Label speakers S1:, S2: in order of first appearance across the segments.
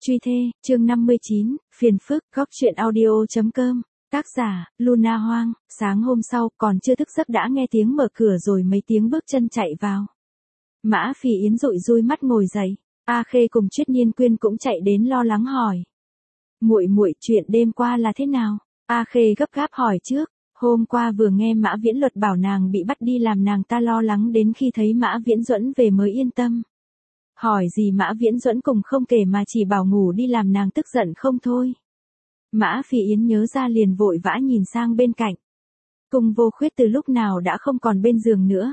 S1: Truy thê, chương 59, phiền phức, góc truyện audio.com, tác giả, Luna Hoang. Sáng hôm sau, còn chưa thức giấc đã nghe tiếng mở cửa rồi mấy tiếng bước chân chạy vào. Mã Phỉ Yến dụi dui mắt ngồi dậy, A Khê cùng Triết Nhiên Quyên cũng chạy đến lo lắng hỏi. Muội, chuyện đêm qua là thế nào? A Khê gấp gáp hỏi trước, hôm qua vừa nghe Mã Viễn Luật bảo nàng bị bắt đi làm nàng ta lo lắng đến khi thấy Mã Viễn Duẫn về mới yên tâm. Hỏi gì Mã Viễn Duẫn cùng không kể mà chỉ bảo ngủ đi làm nàng tức giận không thôi. Mã Phỉ Yến nhớ ra liền vội vã nhìn sang bên cạnh. Cung Vô Khuyết từ lúc nào đã không còn bên giường nữa.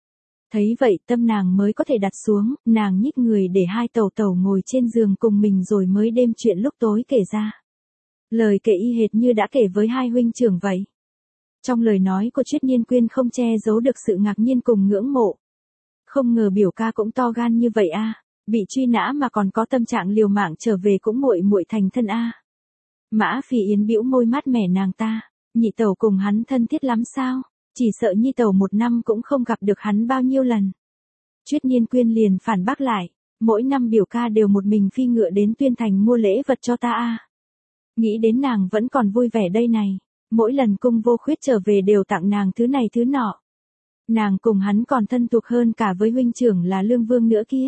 S1: Thấy vậy tâm nàng mới có thể đặt xuống, nàng nhích người để hai tẩu tẩu ngồi trên giường cùng mình rồi mới đêm chuyện lúc tối kể ra. Lời kể y hệt như đã kể với hai huynh trưởng vậy. Trong lời nói của Triết Nhiên Quyên không che giấu được sự ngạc nhiên cùng ngưỡng mộ. Không ngờ biểu ca cũng to gan như vậy a, bị truy nã mà còn có tâm trạng liều mạng trở về cũng muội thành thân a. Mã Phỉ Yến bĩu môi mát mẻ nàng ta, nhị tẩu cùng hắn thân thiết lắm sao, chỉ sợ nhi tẩu một năm cũng không gặp được hắn bao nhiêu lần. Triết Nhiên Quyên liền phản bác lại, mỗi năm biểu ca đều một mình phi ngựa đến Tuyên Thành mua lễ vật cho ta a. Nghĩ đến nàng vẫn còn vui vẻ đây này, mỗi lần Cung Vô Khuyết trở về đều tặng nàng thứ này thứ nọ. Nàng cùng hắn còn thân thuộc hơn cả với huynh trưởng là Lương Vương nữa kia.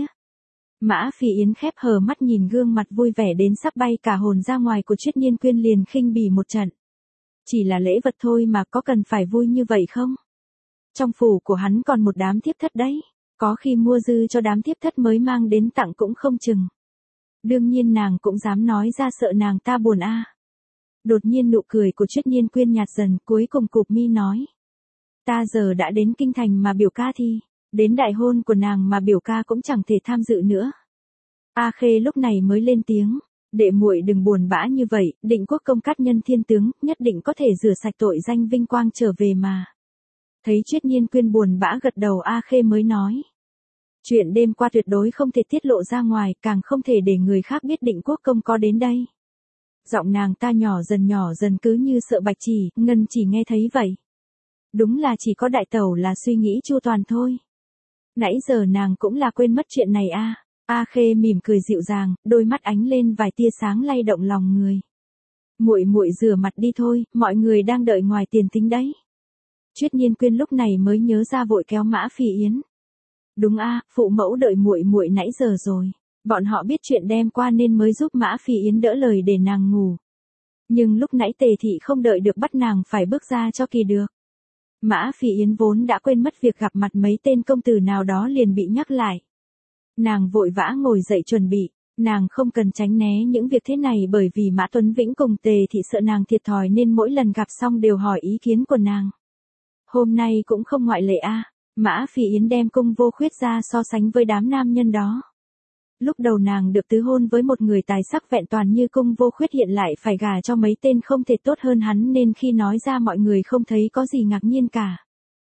S1: Mã Phỉ Yến khép hờ mắt nhìn gương mặt vui vẻ đến sắp bay cả hồn ra ngoài của Triết Nhiên Quyên liền khinh bỉ một trận. Chỉ là lễ vật thôi mà có cần phải vui như vậy không? Trong phủ của hắn còn một đám thiếp thất đấy, có khi mua dư cho đám thiếp thất mới mang đến tặng cũng không chừng. Đương nhiên nàng cũng dám nói ra sợ nàng ta buồn a. Đột nhiên nụ cười của Triết Nhiên Quyên nhạt dần, cuối cùng cụp mi nói. Ta giờ đã đến kinh thành mà biểu ca thì, đến đại hôn của nàng mà biểu ca cũng chẳng thể tham dự nữa. A Khê lúc này mới lên tiếng, đệ muội đừng buồn bã như vậy, Định Quốc công cát nhân thiên tướng, nhất định có thể rửa sạch tội danh vinh quang trở về mà. Thấy Triết Nhiên Quyên buồn bã gật đầu A Khê mới nói. Chuyện đêm qua tuyệt đối không thể tiết lộ ra ngoài, càng không thể để người khác biết Định Quốc công có đến đây. Giọng nàng ta nhỏ dần cứ như sợ Bạch Chỉ, Ngân chỉ nghe thấy vậy. Đúng là chỉ có đại tẩu là suy nghĩ chu toàn thôi. Nãy giờ nàng cũng là quên mất chuyện này a. A Khê mỉm cười dịu dàng, đôi mắt ánh lên vài tia sáng lay động lòng người. Muội rửa mặt đi thôi, mọi người đang đợi ngoài tiền thính đấy. Triết Nhiên Quyên lúc này mới nhớ ra vội kéo Mã Phỉ Yến. Đúng a, phụ mẫu đợi muội nãy giờ rồi. Bọn họ biết chuyện đêm qua nên mới giúp Mã Phỉ Yến đỡ lời để nàng ngủ. Nhưng lúc nãy Tề thị không đợi được bắt nàng phải bước ra cho kỳ được. Mã Phỉ Yến vốn đã quên mất việc gặp mặt mấy tên công tử nào đó liền bị nhắc lại. Nàng vội vã ngồi dậy chuẩn bị, nàng không cần tránh né những việc thế này bởi vì Mã Tuấn Vĩnh cùng Tề thị sợ nàng thiệt thòi nên mỗi lần gặp xong đều hỏi ý kiến của nàng. Hôm nay cũng không ngoại lệ a. Mã Phỉ Yến đem Cung Vô Khuyết ra so sánh với đám nam nhân đó. Lúc đầu nàng được tứ hôn với một người tài sắc vẹn toàn như Cung Vô Khuyết hiện lại phải gả cho mấy tên không thể tốt hơn hắn nên khi nói ra mọi người không thấy có gì ngạc nhiên cả.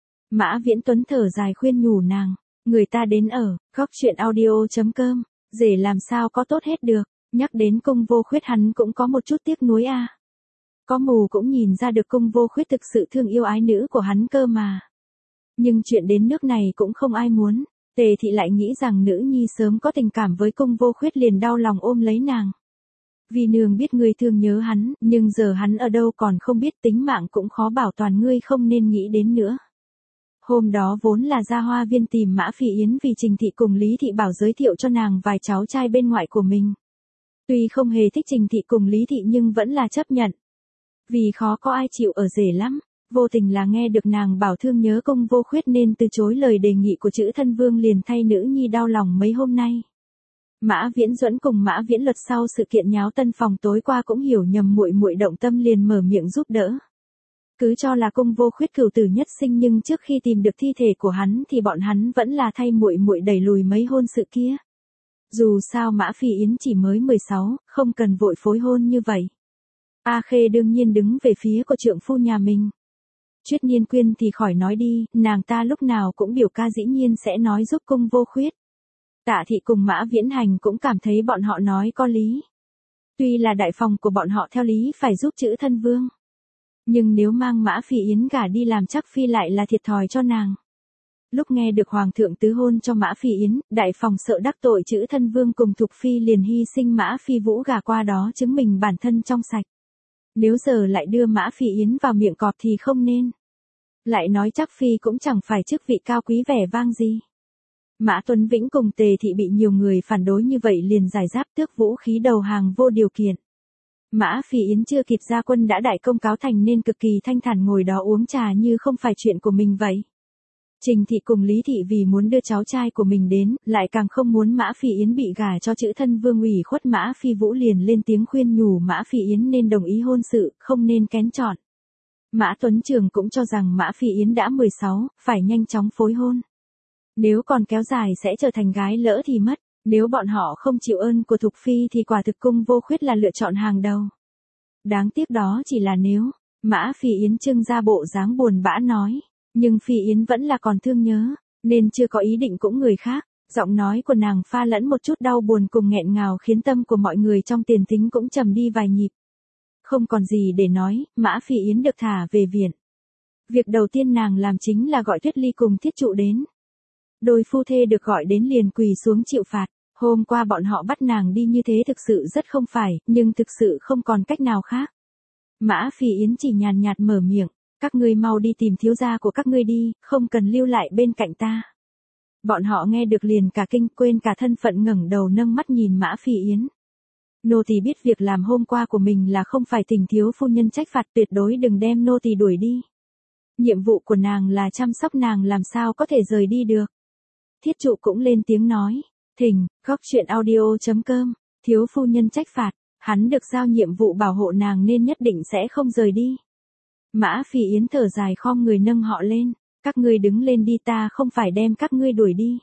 S1: Mã Viễn Tuấn thở dài khuyên nhủ nàng, người ta đến ở, góc truyện audio.com, dễ làm sao có tốt hết được, nhắc đến Cung Vô Khuyết hắn cũng có một chút tiếc nuối a. Có mù cũng nhìn ra được Cung Vô Khuyết thực sự thương yêu ái nữ của hắn cơ mà. Nhưng chuyện đến nước này cũng không ai muốn. Tề thị lại nghĩ rằng nữ nhi sớm có tình cảm với Cung Vô Khuyết liền đau lòng ôm lấy nàng. Vì nương biết ngươi thương nhớ hắn, nhưng giờ hắn ở đâu còn không biết tính mạng cũng khó bảo toàn ngươi không nên nghĩ đến nữa. Hôm đó vốn là ra Hoa Viên tìm Mã Phỉ Yến vì Trình thị cùng Lý thị bảo giới thiệu cho nàng vài cháu trai bên ngoại của mình. Tuy không hề thích Trình thị cùng Lý thị nhưng vẫn là chấp nhận. Vì khó có ai chịu ở rể lắm. Vô tình là nghe được nàng bảo thương nhớ Cung Vô Khuyết nên từ chối lời đề nghị của Chữ Thân Vương liền thay nữ nhi đau lòng mấy hôm nay. Mã Viễn Duẫn cùng Mã Viễn Luật sau sự kiện nháo tân phòng tối qua cũng hiểu nhầm muội động tâm liền mở miệng giúp đỡ. Cứ cho là Cung Vô Khuyết cửu tử nhất sinh nhưng trước khi tìm được thi thể của hắn thì bọn hắn vẫn là thay muội đẩy lùi mấy hôn sự kia. Dù sao Mã Phỉ Yến chỉ mới 16, không cần vội phối hôn như vậy. A Khê đương nhiên đứng về phía của trượng phu nhà mình. Triết Nhiên Quyên thì khỏi nói đi, nàng ta lúc nào cũng biểu ca dĩ nhiên sẽ nói giúp Cung Vô Khuyết. Tạ thị cùng Mã Viễn Hành cũng cảm thấy bọn họ nói có lý. Tuy là đại phòng của bọn họ theo lý phải giúp Chữ Thân Vương. Nhưng nếu mang Mã Phỉ Yến gả đi làm chắc phi lại là thiệt thòi cho nàng. Lúc nghe được Hoàng thượng tứ hôn cho Mã Phi Yến, đại phòng sợ đắc tội chữ thân vương cùng Thục Phi liền hy sinh Mã Phi Vũ gả qua đó chứng minh bản thân trong sạch. Nếu giờ lại đưa Mã Phi Yến vào miệng cọp thì không nên. Lại nói chắc Phi cũng chẳng phải chức vị cao quý vẻ vang gì. Mã Tuấn Vĩnh cùng Tề Thị bị nhiều người phản đối như vậy liền giải giáp tước vũ khí đầu hàng vô điều kiện. Mã Phi Yến chưa kịp ra quân đã đại công cáo thành nên cực kỳ thanh thản ngồi đó uống trà như không phải chuyện của mình vậy. Trình Thị cùng Lý Thị vì muốn đưa cháu trai của mình đến, lại càng không muốn Mã Phi Yến bị gả cho chữ thân vương ủy khuất Mã Phi Vũ liền lên tiếng khuyên nhủ Mã Phi Yến nên đồng ý hôn sự, không nên kén chọn. Mã Tuấn Trường cũng cho rằng Mã Phi Yến đã 16, phải nhanh chóng phối hôn. Nếu còn kéo dài sẽ trở thành gái lỡ thì mất, nếu bọn họ không chịu ơn của Thục Phi thì quả thực Cung Vô Khuyết là lựa chọn hàng đầu. Đáng tiếc đó chỉ là nếu. Mã Phi Yến trưng ra bộ dáng buồn bã nói. Nhưng Phi Yến vẫn là còn thương nhớ, nên chưa có ý định cũng người khác. Giọng nói của nàng pha lẫn một chút đau buồn cùng nghẹn ngào khiến tâm của mọi người trong tiền thính cũng trầm đi vài nhịp. Không còn gì để nói, Mã Phi Yến được thả về viện. Việc đầu tiên nàng làm chính là gọi Tuyết Ly cùng Thiết Trụ đến. Đôi phu thê được gọi đến liền quỳ xuống chịu phạt. Hôm qua bọn họ bắt nàng đi như thế thực sự rất không phải, nhưng thực sự không còn cách nào khác. Mã Phi Yến chỉ nhàn nhạt mở miệng. Các ngươi mau đi tìm thiếu gia của các ngươi đi, không cần lưu lại bên cạnh ta. Bọn họ nghe được liền cả kinh quên cả thân phận ngẩng đầu nâng mắt nhìn Mã Phi Yến. Nô tỳ biết việc làm hôm qua của mình là không phải tình thiếu phu nhân trách phạt, tuyệt đối đừng đem nô tỳ đuổi đi. Nhiệm vụ của nàng là chăm sóc nàng, làm sao có thể rời đi được. Thiết Trụ cũng lên tiếng nói. Thỉnh, góc truyện audio.com, thiếu phu nhân trách phạt, hắn được giao nhiệm vụ bảo hộ nàng nên nhất định sẽ không rời đi. Mã Phi Yến thở dài khom người nâng họ lên. Các ngươi đứng lên đi, ta không phải đem các ngươi đuổi đi.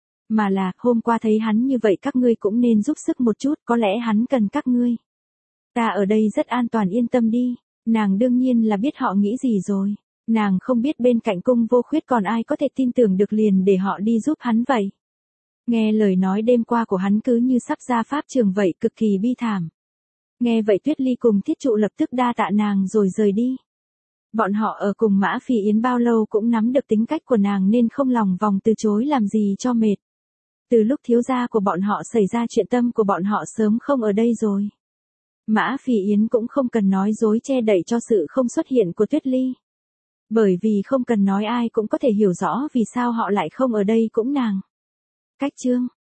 S1: Mà là, hôm qua thấy hắn như vậy các ngươi cũng nên giúp sức một chút, có lẽ hắn cần các ngươi. Ta ở đây rất an toàn, yên tâm đi. Nàng đương nhiên là biết họ nghĩ gì rồi. Nàng không biết bên cạnh Cung Vô Khuyết còn ai có thể tin tưởng được liền để họ đi giúp hắn vậy. Nghe lời nói đêm qua của hắn cứ như sắp ra pháp trường vậy, cực kỳ bi thảm. Nghe vậy Tuyết Ly cùng Thiết Trụ lập tức đa tạ nàng rồi rời đi. Bọn họ ở cùng Mã Phi Yến bao lâu cũng nắm được tính cách của nàng nên không lòng vòng từ chối làm gì cho mệt. Từ lúc thiếu gia của bọn họ xảy ra chuyện, tâm của bọn họ sớm không ở đây rồi. Mã Phi Yến cũng không cần nói dối che đậy cho sự không xuất hiện của Tuyết Ly. Bởi vì không cần nói ai cũng có thể hiểu rõ vì sao họ lại không ở đây cũng nàng. Cách chương